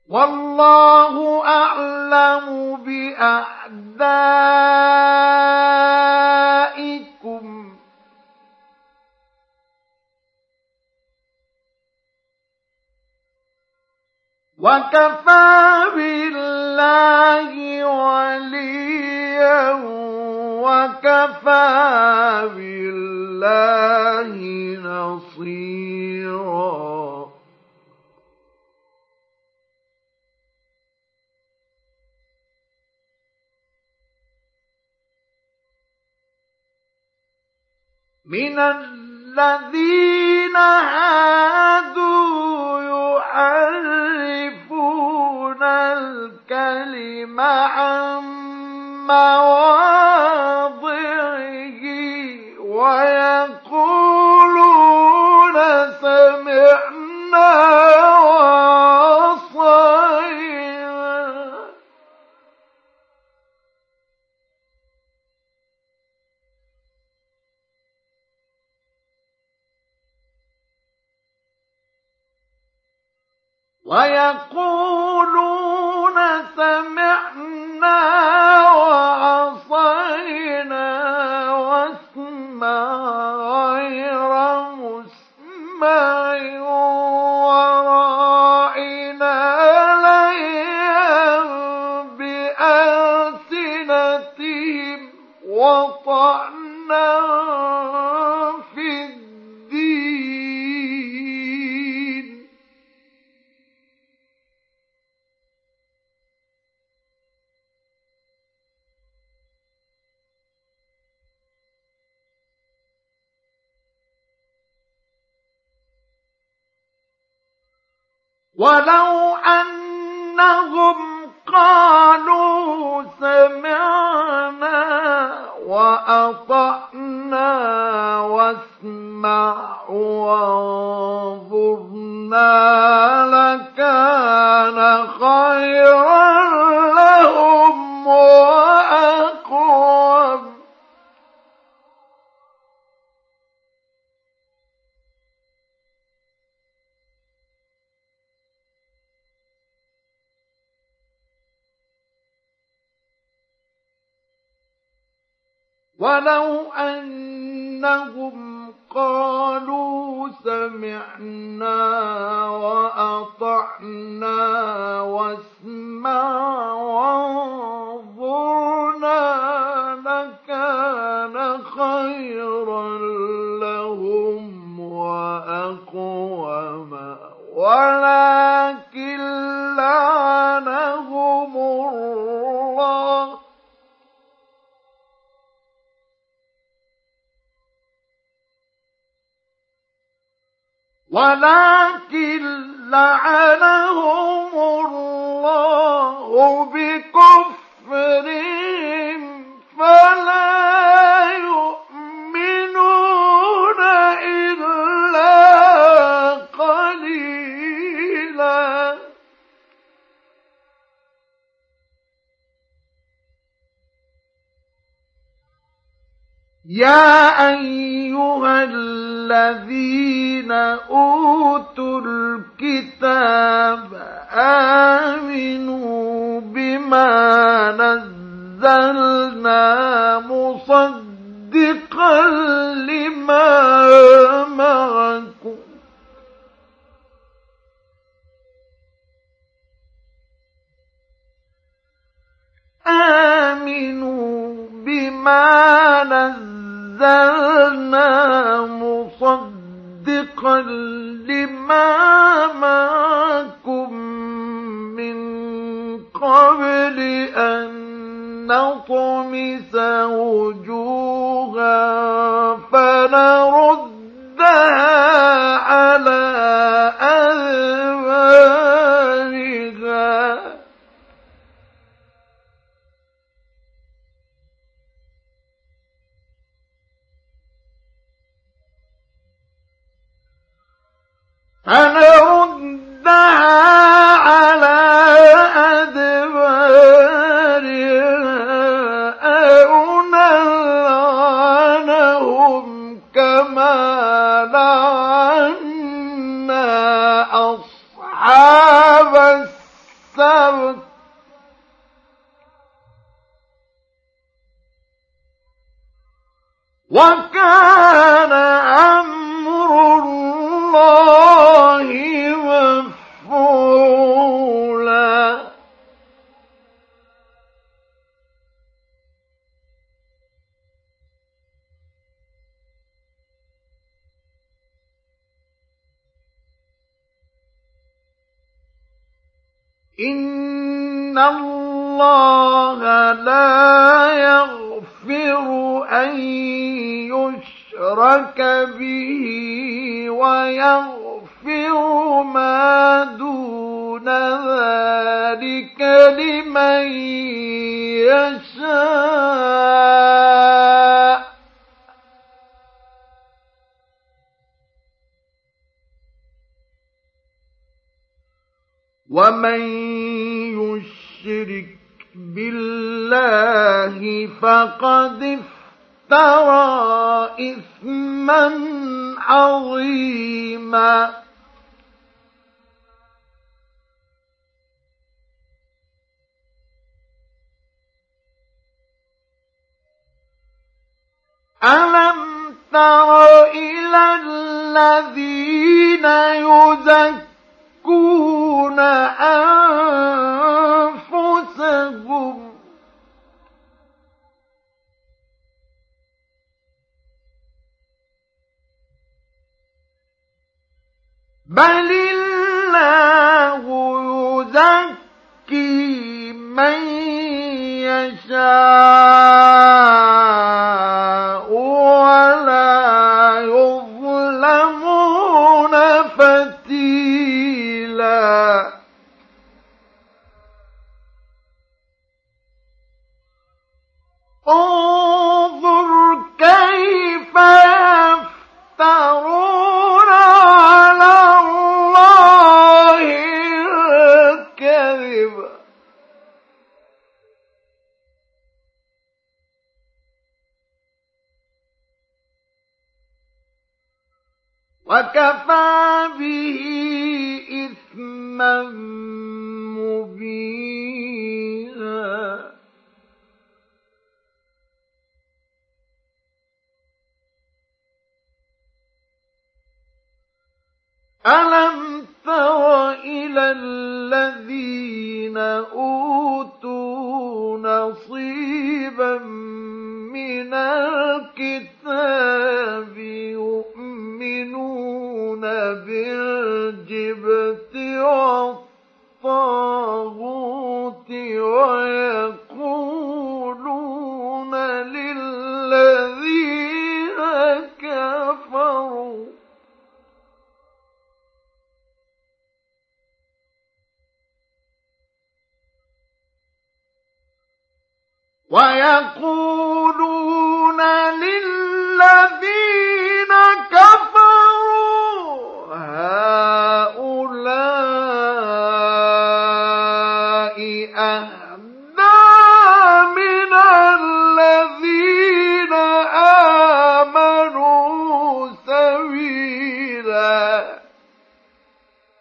والله أعلم بأعدائكم وكفى بالله وليا وكفى بالله نصيرا. من الذين هادوا يحرفون الكلم عن مواضعه ويقولون سمعنا وعصينا واسمع غير مسمع وراعنا ليا بألسنتهم وطعنا في الدين ولو أنهم قالوا سمعنا وأطعنا واسمع وانظرنا لكان خيرا لهم وأقوم. ولو أنهم قالوا سمعنا وأطعنا واسمع وانظرنا لكان خيرا لهم وأقوم ولكن لعنهم الله بكفرهم فلا يؤمنون إلا قليلا. يا أيها الذين أوتوا الكتاب آمنوا بما نزلنا مصدقا لما معكم مصدقا لما معكم من قبل أن نطمس وجوها فنردها على أدبارها أو نلعنهم كما لعنا أصحاب السبت وكان أمر الله مفعولا. إن الله لا يغفر أن يشرك به ويغفر ما دون ذلك لمن يشاء. ومن يشرك بالله فقد افترى إثما عظيما. ألم تر إلى الذين يزكون أنفسهم بل الله يزكي من يشاء ولا يظلمون فتيلا. انظر كيف يفترون على الله الكذب وكفى به إثما مبينا. ألم تر إلى الذين أوتوا نصيبا من الكتاب يؤمنون بالجبت والطاغوت ويقولون للذين كفروا هؤلاء أهدى من